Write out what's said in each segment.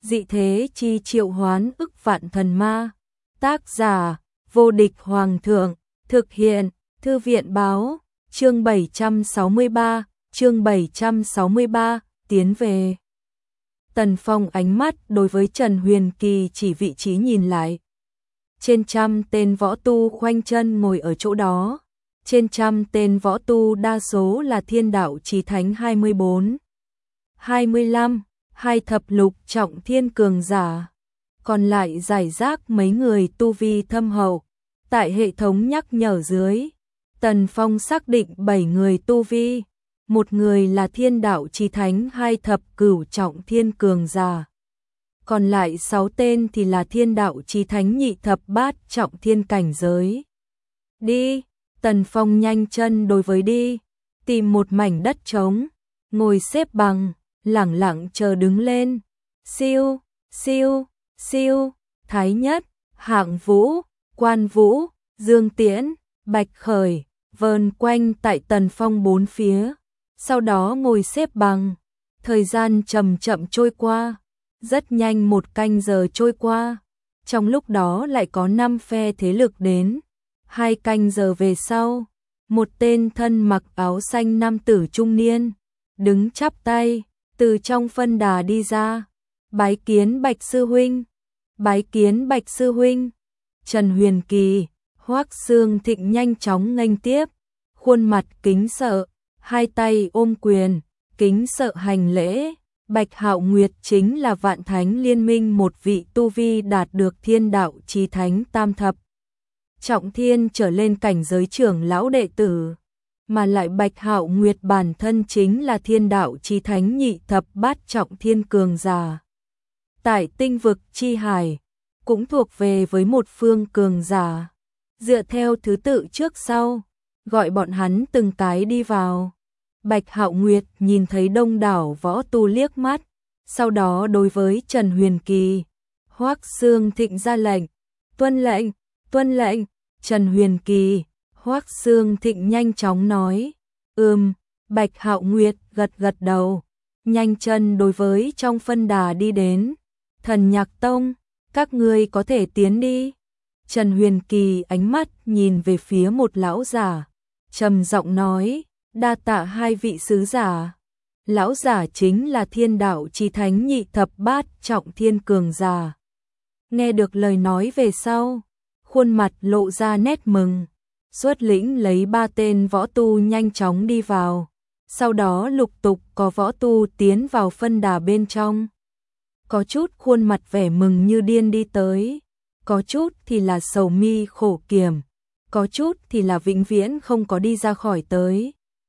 dị thế chi triệu hoán ức vạn thần ma. Tác giả, vô địch hoàng thượng, thực hiện, thư viện báo, chương 763, tiến về. Tần Phong ánh mắt đối với Trần Huyền Kỳ chỉ vị trí nhìn lại. Trên 100 tên võ tu khoanh chân ngồi ở chỗ đó. Trên 100 tên võ tu đa số là thiên đạo chí thánh 24, 25, hai thập lục trọng thiên cường giả. Còn lại giải rác mấy người tu vi thâm hậu. Tại hệ thống nhắc nhở dưới, Tần Phong xác định 7 người tu vi. Một người là thiên đạo chí thánh hai thập cửu trọng thiên cường giả. Còn lại 6 tên thì là thiên đạo chí thánh nhị thập bát trọng thiên cảnh giới. Đi, Tần Phong nhanh chân đối với đi, tìm một mảnh đất trống, ngồi xếp bằng, lẳng lặng chờ đứng lên. Siêu, siêu, siêu, Thái Nhất, Hạng Vũ, Quan Vũ, Dương Tiễn, Bạch Khởi, vờn quanh tại Tần Phong bốn phía. Sau đó ngồi xếp bằng, thời gian chậm chậm trôi qua, rất nhanh 1 canh giờ trôi qua, trong lúc đó lại có 5 phe thế lực đến. 2 canh giờ về sau, một tên thân mặc áo xanh nam tử trung niên, đứng chắp tay, từ trong phân đà đi ra, bái kiến Bạch sư huynh, bái kiến Bạch sư huynh. Trần Huyền Kỳ, Hoắc Xương Thịnh nhanh chóng nghênh tiếp, khuôn mặt kính sợ, hai tay ôm quyền, kính sợ hành lễ. Bạch Hạo Nguyệt chính là Vạn Thánh Liên Minh một vị tu vi đạt được thiên đạo chí thánh tam thập trọng thiên trở lên cảnh giới trưởng lão đệ tử, mà lại Bạch Hạo Nguyệt bản thân chính là thiên đạo chí thánh nhị thập bát trọng thiên cường giả. Tại tinh vực chi hải, cũng thuộc về với một phương cường giả. Dựa theo thứ tự trước sau, gọi bọn hắn từng cái đi vào. Bạch Hạo Nguyệt nhìn thấy đông đảo võ tu liếc mắt, sau đó đối với Trần Huyền Kỳ, Hoắc Xương Thịnh ra lệnh, tuân lệnh, tuân lệnh. Trần Huyền Kỳ, Hoắc Xương Thịnh nhanh chóng nói, Bạch Hạo Nguyệt gật gật đầu, nhanh chân đối với trong phân đà đi đến. Thần Nhạc Tông, các ngươi có thể tiến đi. Trần Huyền Kỳ ánh mắt nhìn về phía một lão giả, trầm giọng nói, đa tạ hai vị sứ giả. Lão giả chính là thiên đạo chí thánh nhị thập bát trọng thiên cường giả. Nghe được lời nói về sau, khuôn mặt lộ ra nét mừng, xuất lĩnh lấy 3 tên võ tu nhanh chóng đi vào. Sau đó lục tục có võ tu tiến vào phân đà bên trong. Có chút khuôn mặt vẻ mừng như điên đi tới, có chút thì là sầu mi khổ kiểm, có chút thì là vĩnh viễn không có đi ra khỏi tới.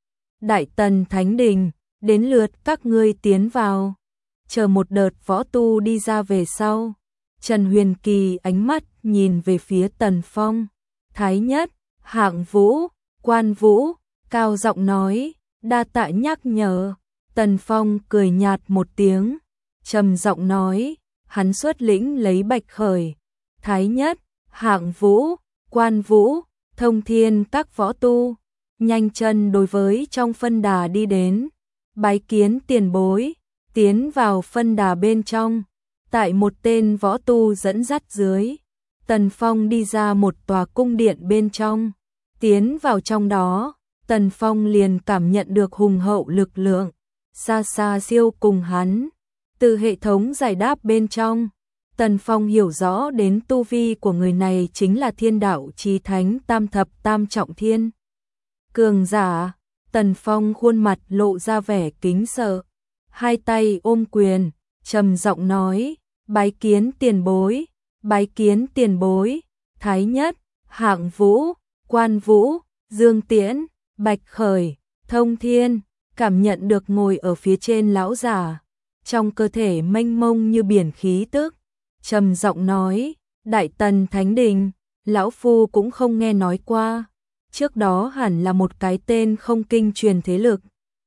Đại Tần Thánh Đình, đến lượt các ngươi tiến vào. Chờ một đợt võ tu đi ra về sau, Trần Huyền Kỳ ánh mắt nhìn về phía Tần Phong, Thái Nhất, Hạng Vũ, Quan Vũ, cao giọng nói, đa tạ nhắc nhở. Tần Phong cười nhạt một tiếng, trầm giọng nói, hắn xuất lĩnh lấy Bạch Khởi, Thái Nhất, Hạng Vũ, Quan Vũ, Thông Thiên các võ tu, nhanh chân đối với trong phân đà đi đến, bái kiến tiền bối. Tiến vào phân đà bên trong, tại một tên võ tu dẫn dắt dưới, Tần Phong đi ra một tòa cung điện bên trong. Tiến vào trong đó, Tần Phong liền cảm nhận được hùng hậu lực lượng, xa xa siêu cùng hắn. Từ hệ thống giải đáp bên trong, Tần Phong hiểu rõ đến tu vi của người này chính là thiên đạo chí thánh tam thập tam trọng thiên cường giả. Tần Phong khuôn mặt lộ ra vẻ kính sợ, hai tay ôm quyền, trầm giọng nói, bái kiến tiền bối, bái kiến tiền bối. Thái Nhất, Hạng Vũ, Quan Vũ, Dương Tiễn, Bạch Khởi, Thông Thiên, cảm nhận được ngồi ở phía trên lão giả, trong cơ thể mênh mông như biển khí tức, trầm giọng nói, Đại Tần Thánh Đình, lão phu cũng không nghe nói qua, trước đó hẳn là một cái tên không kinh truyền thế lực,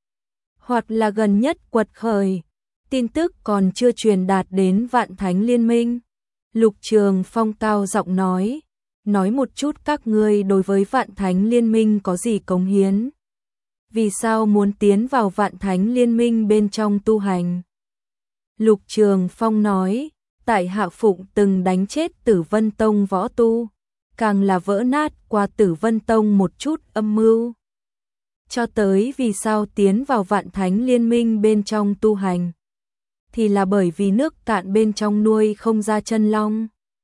hoặc là gần nhất quật khởi, tin tức còn chưa truyền đạt đến Vạn Thánh Liên Minh. Lục Trường Phong cao giọng nói một chút các ngươi đối với Vạn Thánh Liên Minh có gì cống hiến? Vì sao muốn tiến vào Vạn Thánh Liên Minh bên trong tu hành? Lục Trường Phong nói, tại hạ phụng từng đánh chết Tử Vân Tông võ tu, càng là vỡ nát qua Tử Vân Tông một chút âm mưu. Cho tới vì sao tiến vào Vạn Thánh Liên Minh bên trong tu hành, thì là bởi vì nước cạn bên trong nuôi không ra chân long.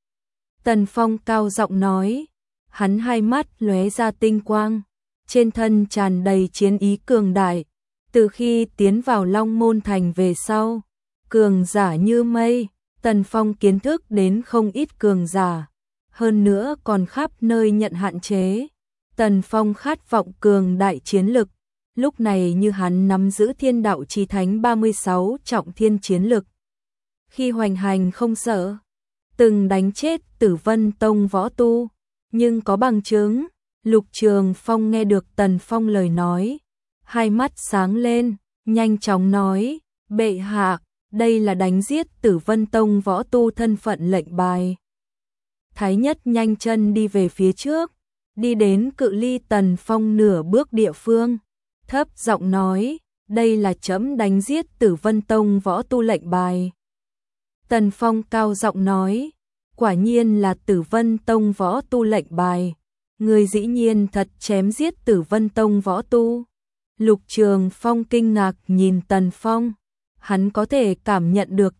Tần Phong cao giọng nói, hắn hai mắt lóe ra tinh quang, trên thân tràn đầy chiến ý cường đại. Từ khi tiến vào Long Môn Thành về sau, cường giả như mây, Tần Phong kiến thức đến không ít cường giả, hơn nữa còn khắp nơi nhận hạn chế. Tần Phong khát vọng cường đại chiến lực, lúc này như hắn nắm giữ Thiên Đạo Chí Thánh 36 trọng thiên chiến lực. Khi hoành hành không sợ, từng đánh chết Tử Vân Tông võ tu, nhưng có bằng chứng. Lục Trường Phong nghe được Tần Phong lời nói, hai mắt sáng lên, nhanh chóng nói, bệ hạ, đây là đánh giết Tử Vân Tông võ tu thân phận lệnh bài. Thái Nhất nhanh chân đi về phía trước, đi đến cự ly Tần Phong nửa bước địa phương, thấp giọng nói, đây là trẫm đánh giết Tử Vân Tông võ tu lệnh bài. Tần Phong cao giọng nói, quả nhiên là Tử Vân Tông võ tu lệnh bài, người dĩ nhiên thật chém giết Tử Vân Tông võ tu. Lục Trường Phong kinh ngạc nhìn Tần Phong, hắn có thể cảm nhận được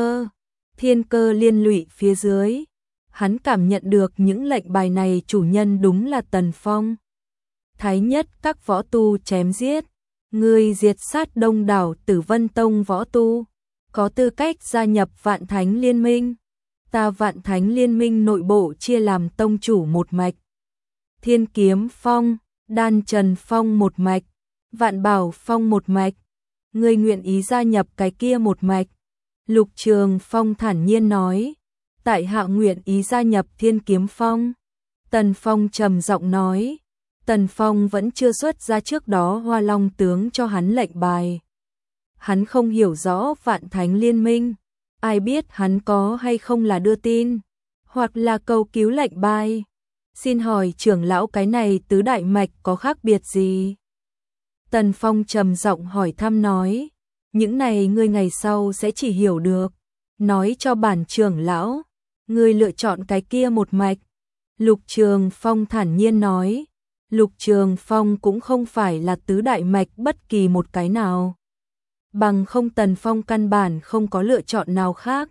thiên cơ liên lụy phía dưới. Hắn cảm nhận được những lệnh bài này chủ nhân đúng là Tần Phong. Thái Nhất các võ tu chém giết, người diệt sát đông đảo Tử Vân Tông võ tu, có tư cách gia nhập Vạn Thánh Liên Minh. Ta Vạn Thánh Liên Minh nội bộ chia làm tông chủ một mạch, Thiên Kiếm Phong, Đan Trần Phong một mạch, Vạn Bảo Phong một mạch. Ngươi nguyện ý gia nhập cái kia một mạch? Lục Trường Phong thản nhiên nói, tại hạ nguyện ý gia nhập Thiên Kiếm Phong. Tần Phong trầm giọng nói, Tần Phong vẫn chưa xuất ra trước đó Hoa Long tướng cho hắn lệnh bài. Hắn không hiểu rõ Vạn Thánh Liên Minh, ai biết hắn có hay không là đưa tin, hoặc là cầu cứu lệnh bài. Xin hỏi trưởng lão cái này tứ đại mạch có khác biệt gì? Tần Phong trầm giọng hỏi thăm nói, những này ngươi ngày sau sẽ chỉ hiểu được, nói cho bản trưởng lão, ngươi lựa chọn cái kia một mạch. Lục Trường Phong thản nhiên nói, Lục Trường Phong cũng không phải là tứ đại mạch bất kỳ một cái nào. Bằng không Tần Phong căn bản không có lựa chọn nào khác,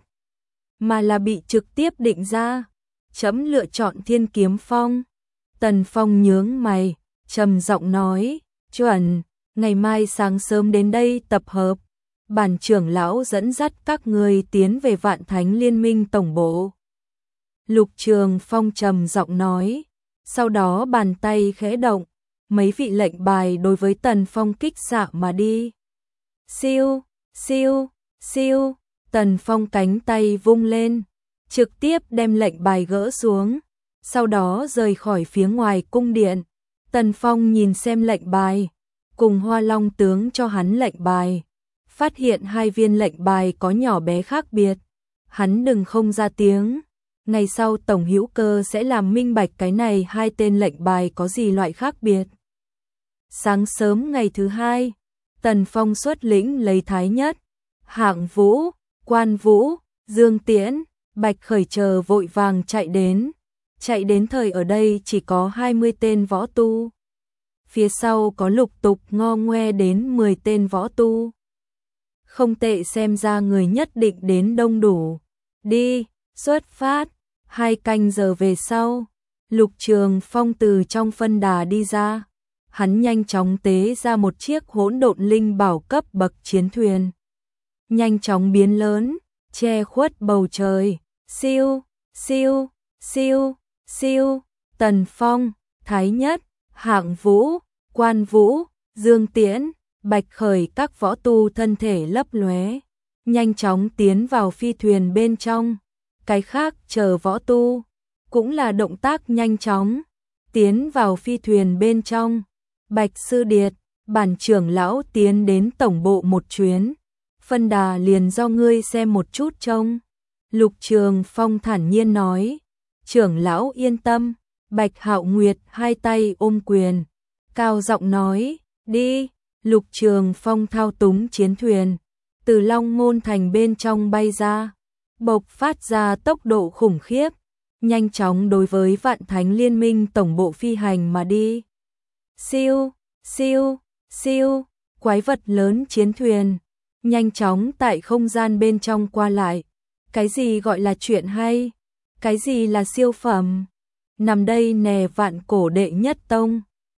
mà là bị trực tiếp định ra, chấm lựa chọn Thiên Kiếm Phong. Tần Phong nhướng mày, trầm giọng nói, chuẩn, ngày mai sáng sớm đến đây tập hợp, bản trưởng lão dẫn dắt các người tiến về Vạn Thánh Liên Minh tổng bộ. Lục Trường Phong trầm giọng nói, sau đó bàn tay khẽ động, mấy vị lệnh bài đối với Tần Phong kích xạ mà đi. Siêu, siêu, siêu, Tần Phong cánh tay vung lên, trực tiếp đem lệnh bài gỡ xuống, sau đó rời khỏi phía ngoài cung điện. Tần Phong nhìn xem lệnh bài, cùng Hoa Long tướng cho hắn lệnh bài, phát hiện hai viên lệnh bài có nhỏ bé khác biệt. Hắn đừng không ra tiếng, ngày sau Tổng Hữu Cơ sẽ làm minh bạch cái này hai tên lệnh bài có gì loại khác biệt. Sáng sớm ngày thứ hai, Tần Phong xuất lĩnh lấy Thái Nhất, Hạng Vũ, Quan Vũ, Dương Tiễn, Bạch Khởi chờ vội vàng chạy đến thời ở đây chỉ có 20 tên võ tu. Phía sau có lục tục ngo ngoe đến 10 tên võ tu. Không tệ, xem ra người nhất định đến đông đủ. Đi, xuất phát. 2 canh giờ về sau, Lục Trường Phong từ trong phân đà đi ra. Hắn nhanh chóng tế ra một chiếc hỗn độn linh bảo cấp bậc chiến thuyền. Nhanh chóng biến lớn, che khuất bầu trời. Siêu, siêu, siêu, siêu. Tần Phong, Thái Nhất, Hạng Vũ, Quan Vũ, Dương Tiễn, Bạch Khởi các võ tu thân thể lấp lóe, nhanh chóng tiến vào phi thuyền bên trong. Cái khác chờ võ tu cũng là động tác nhanh chóng, tiến vào phi thuyền bên trong. Bạch Sư Điệt, bản trưởng lão tiến đến tổng bộ một chuyến, phân đà liền do ngươi xem một chút trông. Lục Trường Phong thản nhiên nói, trưởng lão yên tâm. Bạch Hạo Nguyệt hai tay ôm quyền, cao giọng nói, đi. Lục Trường Phong thao túng chiến thuyền, từ Long Môn Thành bên trong bay ra, bộc phát ra tốc độ khủng khiếp, nhanh chóng đối với Vạn Thánh Liên Minh tổng bộ phi hành mà đi. Siêu, siêu, siêu, quái vật lớn chiến thuyền, nhanh chóng tại không gian bên trong qua lại. Cái gì gọi là chuyện hay? Cái gì là siêu phẩm? Nằm đây nè Vạn Cổ đệ nhất tông.